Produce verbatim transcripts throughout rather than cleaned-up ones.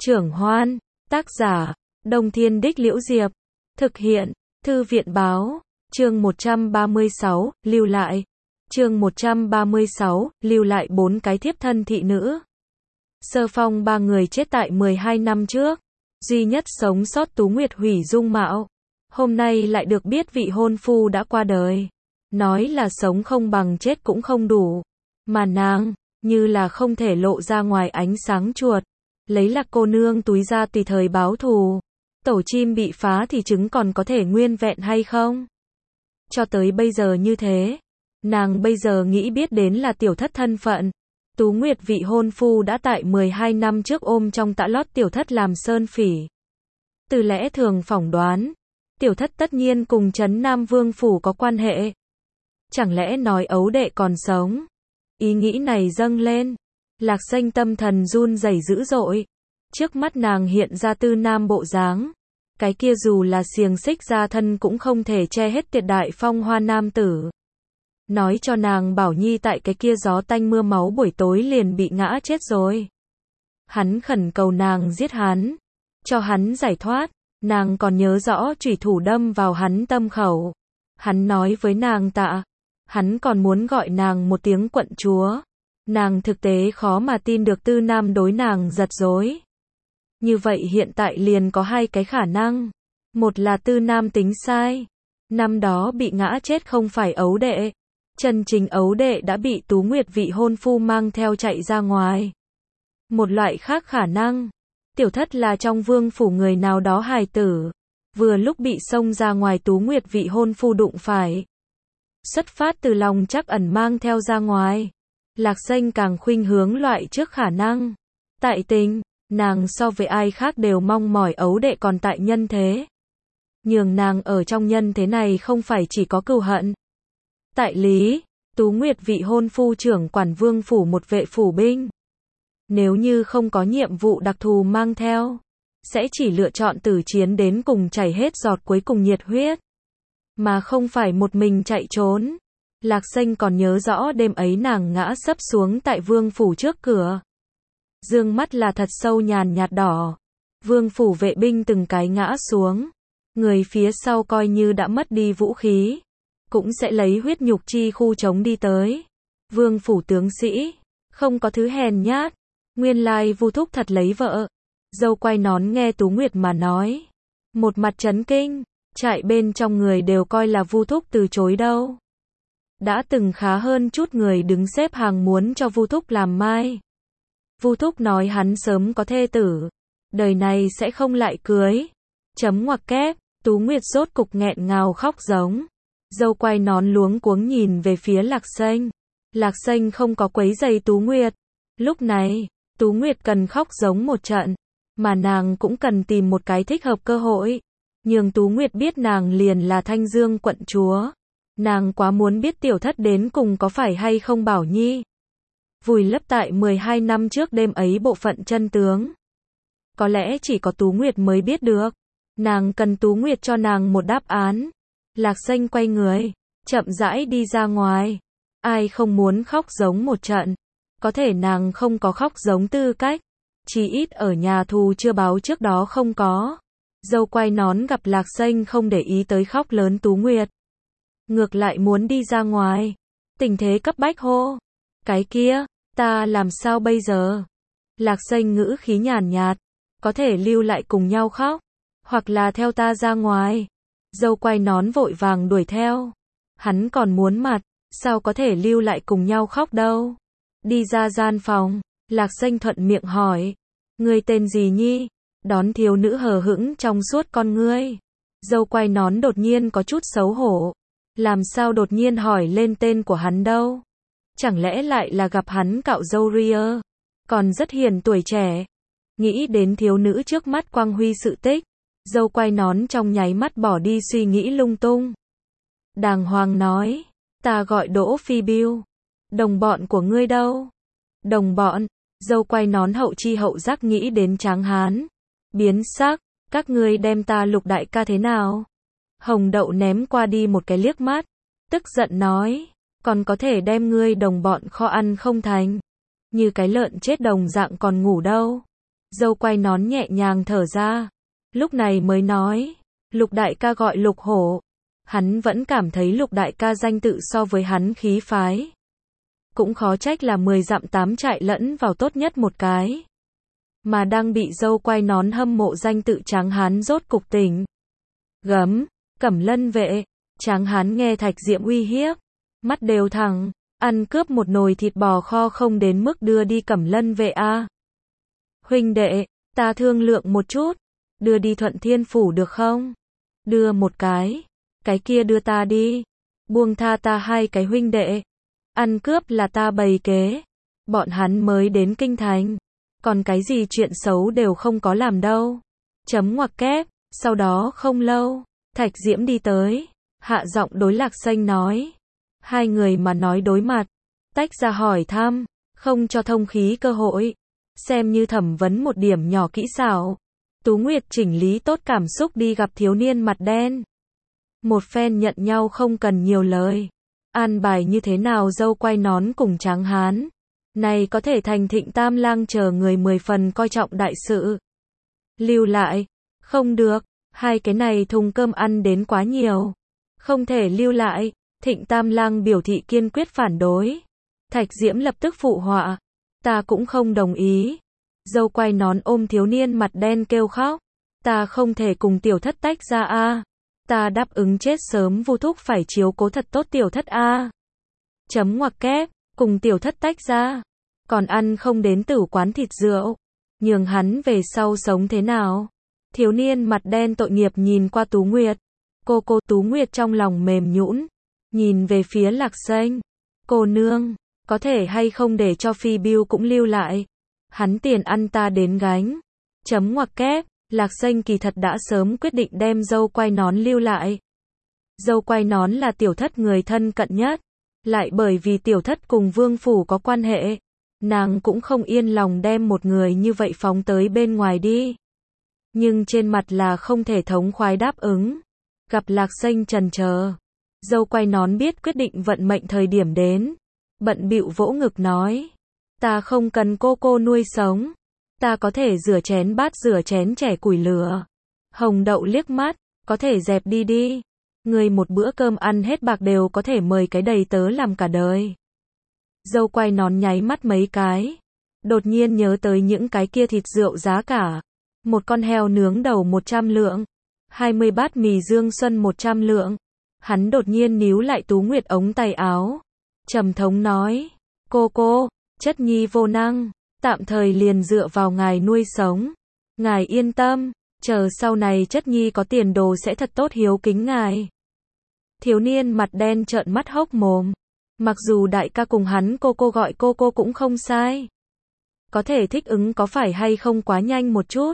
Trưởng Hoan, tác giả, Đông Thiên Đích Liễu Diệp, thực hiện, Thư viện Báo, chương một trăm ba mươi sáu, lưu lại, chương một trăm ba mươi sáu, lưu lại bốn cái thiếp thân thị nữ. Sơ Phong ba người chết tại mười hai năm trước, duy nhất sống sót Tú Nguyệt hủy dung mạo, hôm nay lại được biết vị hôn phu đã qua đời, nói là sống không bằng chết cũng không đủ, mà nàng, như là không thể lộ ra ngoài ánh sáng chuột, lấy Lạc cô nương túi ra tùy thời báo thù. Tổ chim bị phá thì trứng còn có thể nguyên vẹn hay không? Cho tới bây giờ như thế, nàng bây giờ nghĩ biết đến là tiểu thất thân phận. Tú Nguyệt vị hôn phu đã tại mười hai năm trước ôm trong tã lót tiểu thất làm sơn phỉ. Từ lẽ thường phỏng đoán, tiểu thất tất nhiên cùng Trấn Nam Vương phủ có quan hệ. Chẳng lẽ nói ấu đệ còn sống? Ý nghĩ này dâng lên, Lạc Xanh tâm thần run rẩy dữ dội. Trước mắt nàng hiện ra tư nam bộ dáng, cái kia dù là xiềng xích ra thân cũng không thể che hết tuyệt đại phong hoa nam tử. Nói cho nàng Bảo Nhi tại cái kia gió tanh mưa máu buổi tối liền bị ngã chết rồi. Hắn khẩn cầu nàng giết hắn, cho hắn giải thoát, nàng còn nhớ rõ chủy thủ đâm vào hắn tâm khẩu. Hắn nói với nàng tạ, hắn còn muốn gọi nàng một tiếng quận chúa. Nàng thực tế khó mà tin được tư nam đối nàng giật dối. Như vậy hiện tại liền có hai cái khả năng. Một là tư nam tính sai. Năm đó bị ngã chết không phải ấu đệ. Chân chính ấu đệ đã bị Tú Nguyệt vị hôn phu mang theo chạy ra ngoài. Một loại khác khả năng. Tiểu thất là trong vương phủ người nào đó hài tử. Vừa lúc bị xông ra ngoài Tú Nguyệt vị hôn phu đụng phải. Xuất phát từ lòng trắc ẩn mang theo ra ngoài. Lạc Xanh càng khuynh hướng loại trước khả năng. Tại tình, nàng so với ai khác đều mong mỏi ấu đệ còn tại nhân thế. Nhường nàng ở trong nhân thế này không phải chỉ có cừu hận. Tại lý, Tú Nguyệt vị hôn phu trưởng quản vương phủ một vệ phủ binh. Nếu như không có nhiệm vụ đặc thù mang theo, sẽ chỉ lựa chọn tử chiến đến cùng chảy hết giọt cuối cùng nhiệt huyết. Mà không phải một mình chạy trốn. Lạc Xanh còn nhớ rõ đêm ấy nàng ngã sấp xuống tại vương phủ trước cửa. Dương mắt là thật sâu nhàn nhạt đỏ. Vương phủ vệ binh từng cái ngã xuống. Người phía sau coi như đã mất đi vũ khí, cũng sẽ lấy huyết nhục chi khu chống đi tới. Vương phủ tướng sĩ, không có thứ hèn nhát. Nguyên lai Vu thúc thật lấy vợ. Dâu quay nón nghe Tú Nguyệt mà nói. Một mặt chấn kinh, trại bên trong người đều coi là Vu thúc từ chối đâu. Đã từng khá hơn chút người đứng xếp hàng muốn cho Vu thúc làm mai. Vu thúc nói hắn sớm có thê tử, đời này sẽ không lại cưới. Chấm ngoặc kép, Tú Nguyệt rốt cục nghẹn ngào khóc giống. Dâu quay nón luống cuống nhìn về phía Lạc Xanh. Lạc Xanh không có quấy giày Tú Nguyệt. Lúc này, Tú Nguyệt cần khóc giống một trận, mà nàng cũng cần tìm một cái thích hợp cơ hội. Nhường Tú Nguyệt biết nàng liền là Thanh Dương quận chúa. Nàng quá muốn biết tiểu thất đến cùng có phải hay không Bảo Nhi. Vùi lấp tại mười hai năm trước đêm ấy bộ phận chân tướng. Có lẽ chỉ có Tú Nguyệt mới biết được. Nàng cần Tú Nguyệt cho nàng một đáp án. Lạc Xanh quay người, chậm rãi đi ra ngoài. Ai không muốn khóc giống một trận. Có thể nàng không có khóc giống tư cách. Chỉ ít ở nhà thù chưa báo trước đó không có. Dâu quay nón gặp Lạc Xanh không để ý tới khóc lớn Tú Nguyệt. Ngược lại muốn đi ra ngoài. Tình thế cấp bách hô. Cái kia, ta làm sao bây giờ? Lạc Xanh ngữ khí nhàn nhạt. Có thể lưu lại cùng nhau khóc. Hoặc là theo ta ra ngoài. Dâu quay nón vội vàng đuổi theo. Hắn còn muốn mặt. Sao có thể lưu lại cùng nhau khóc đâu? Đi ra gian phòng. Lạc Xanh thuận miệng hỏi. Ngươi tên gì Nhi? Đón thiếu nữ hờ hững trong suốt con ngươi. Dâu quay nón đột nhiên có chút xấu hổ. Làm sao đột nhiên hỏi lên tên của hắn đâu? Chẳng lẽ lại là gặp hắn cạo râu ria? Còn rất hiền tuổi trẻ. Nghĩ đến thiếu nữ trước mắt quang huy sự tích. Dâu quay nón trong nháy mắt bỏ đi suy nghĩ lung tung. Đàng hoàng nói. Ta gọi Đỗ Phi Biêu. Đồng bọn của ngươi đâu? Đồng bọn. Dâu quay nón hậu chi hậu giác nghĩ đến Tráng Hán. Biến sắc. Các ngươi đem ta Lục đại ca thế nào? Hồng Đậu ném qua đi một cái liếc mắt. Tức giận nói. Còn có thể đem ngươi đồng bọn kho ăn không thành. Như cái lợn chết đồng dạng còn ngủ đâu. Dâu quay nón nhẹ nhàng thở ra. Lúc này mới nói. Lục đại ca gọi Lục Hổ. Hắn vẫn cảm thấy Lục đại ca danh tự so với hắn khí phái. Cũng khó trách là mười dặm tám trại lẫn vào tốt nhất một cái. Mà đang bị dâu quay nón hâm mộ danh tự Tráng Hán rốt cục tỉnh. Gấm, Cẩm Lân vệ. Tráng Hán nghe Thạch Diễm uy hiếp. Mắt đều thẳng. Ăn cướp một nồi thịt bò kho không đến mức đưa đi Cẩm Lân vệ a. Huynh đệ, ta thương lượng một chút. Đưa đi Thuận Thiên Phủ được không? Đưa một cái. Cái kia đưa ta đi. Buông tha ta hai cái huynh đệ. Ăn cướp là ta bày kế. Bọn hắn mới đến kinh thành. Còn cái gì chuyện xấu đều không có làm đâu. Chấm ngoặc kép. Sau đó không lâu, Thạch Diễm đi tới. Hạ giọng đối Lạc Xanh nói. Hai người mà nói đối mặt. Tách ra hỏi thăm. Không cho thông khí cơ hội. Xem như thẩm vấn một điểm nhỏ kỹ xảo. Tú Nguyệt chỉnh lý tốt cảm xúc đi gặp thiếu niên mặt đen. Một phen nhận nhau không cần nhiều lời. An bài như thế nào dâu quay nón cùng Tráng Hán. Này có thể thành Thịnh Tam Lang chờ người mười phần coi trọng đại sự. Lưu lại. Không được. Hai cái này thùng cơm ăn đến quá nhiều. Không thể lưu lại. Thịnh Tam Lang biểu thị kiên quyết phản đối. Thạch Diễm lập tức phụ họa. Ta cũng không đồng ý. Dâu quay nón ôm thiếu niên mặt đen kêu khóc. Ta không thể cùng tiểu thất tách ra a. Ta đáp ứng chết sớm Vu thúc phải chiếu cố thật tốt tiểu thất a. Chấm ngoặc kép, cùng tiểu thất tách ra. Còn ăn không đến tử quán thịt rượu. Nhường hắn về sau sống thế nào? Thiếu niên mặt đen tội nghiệp nhìn qua Tú Nguyệt. Cô cô Tú Nguyệt trong lòng mềm nhũn, nhìn về phía Lạc Xanh. Cô nương, có thể hay không để cho Phi Bưu cũng lưu lại? Hắn tiền ăn ta đến gánh. Chấm ngoặc kép, Lạc Xanh kỳ thật đã sớm quyết định đem dâu quay nón lưu lại. Dâu quay nón là tiểu thất người thân cận nhất. Lại bởi vì tiểu thất cùng vương phủ có quan hệ. Nàng cũng không yên lòng đem một người như vậy phóng tới bên ngoài đi. Nhưng trên mặt là không thể thống khoái đáp ứng. Gặp Lạc Xanh trần chờ. Dâu quay nón biết quyết định vận mệnh thời điểm đến. Bận bịu vỗ ngực nói. Ta không cần cô cô nuôi sống. Ta có thể rửa chén bát rửa chén chẻ củi lửa. Hồng Đậu liếc mắt. Có thể dẹp đi đi. Người một bữa cơm ăn hết bạc đều có thể mời cái đầy tớ làm cả đời. Dâu quay nón nháy mắt mấy cái. Đột nhiên nhớ tới những cái kia thịt rượu giá cả. Một con heo nướng đầu một trăm lượng. Hai mươi bát mì Dương Xuân một trăm lượng. Hắn đột nhiên níu lại Tú Nguyệt ống tay áo. Trầm thống nói. Cô cô, chất nhi vô năng. Tạm thời liền dựa vào ngài nuôi sống. Ngài yên tâm. Chờ sau này chất nhi có tiền đồ sẽ thật tốt hiếu kính ngài. Thiếu niên mặt đen trợn mắt hốc mồm. Mặc dù đại ca cùng hắn cô cô gọi cô cô cũng không sai. Có thể thích ứng có phải hay không quá nhanh một chút.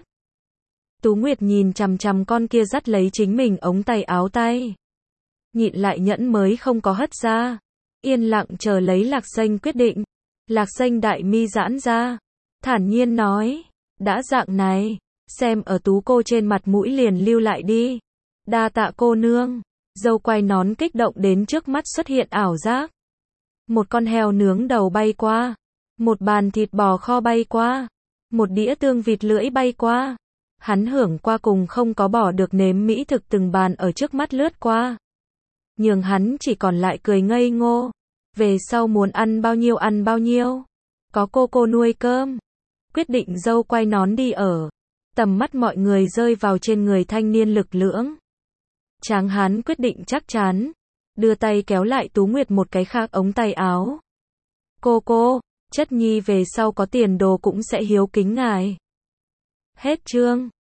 Tú Nguyệt nhìn chằm chằm con kia dắt lấy chính mình ống tay áo tay. Nhịn lại nhẫn mới không có hất ra. Yên lặng chờ lấy Lạc Xanh quyết định. Lạc Xanh đại mi giãn ra. Thản nhiên nói. Đã dạng này. Xem ở Tú cô trên mặt mũi liền lưu lại đi. Đa tạ cô nương. Dâu quay nón kích động đến trước mắt xuất hiện ảo giác. Một con heo nướng đầu bay qua. Một bàn thịt bò kho bay qua. Một đĩa tương vịt lưỡi bay qua. Hắn hưởng qua cùng không có bỏ được nếm mỹ thực từng bàn ở trước mắt lướt qua. Nhường hắn chỉ còn lại cười ngây ngô. Về sau muốn ăn bao nhiêu ăn bao nhiêu. Có cô cô nuôi cơm. Quyết định dâu quay nón đi ở. Tầm mắt mọi người rơi vào trên người thanh niên lực lưỡng. Tráng Hán quyết định chắc chắn. Đưa tay kéo lại Tú Nguyệt một cái khác ống tay áo. Cô cô, chất nhi về sau có tiền đồ cũng sẽ hiếu kính ngài. Hết chương.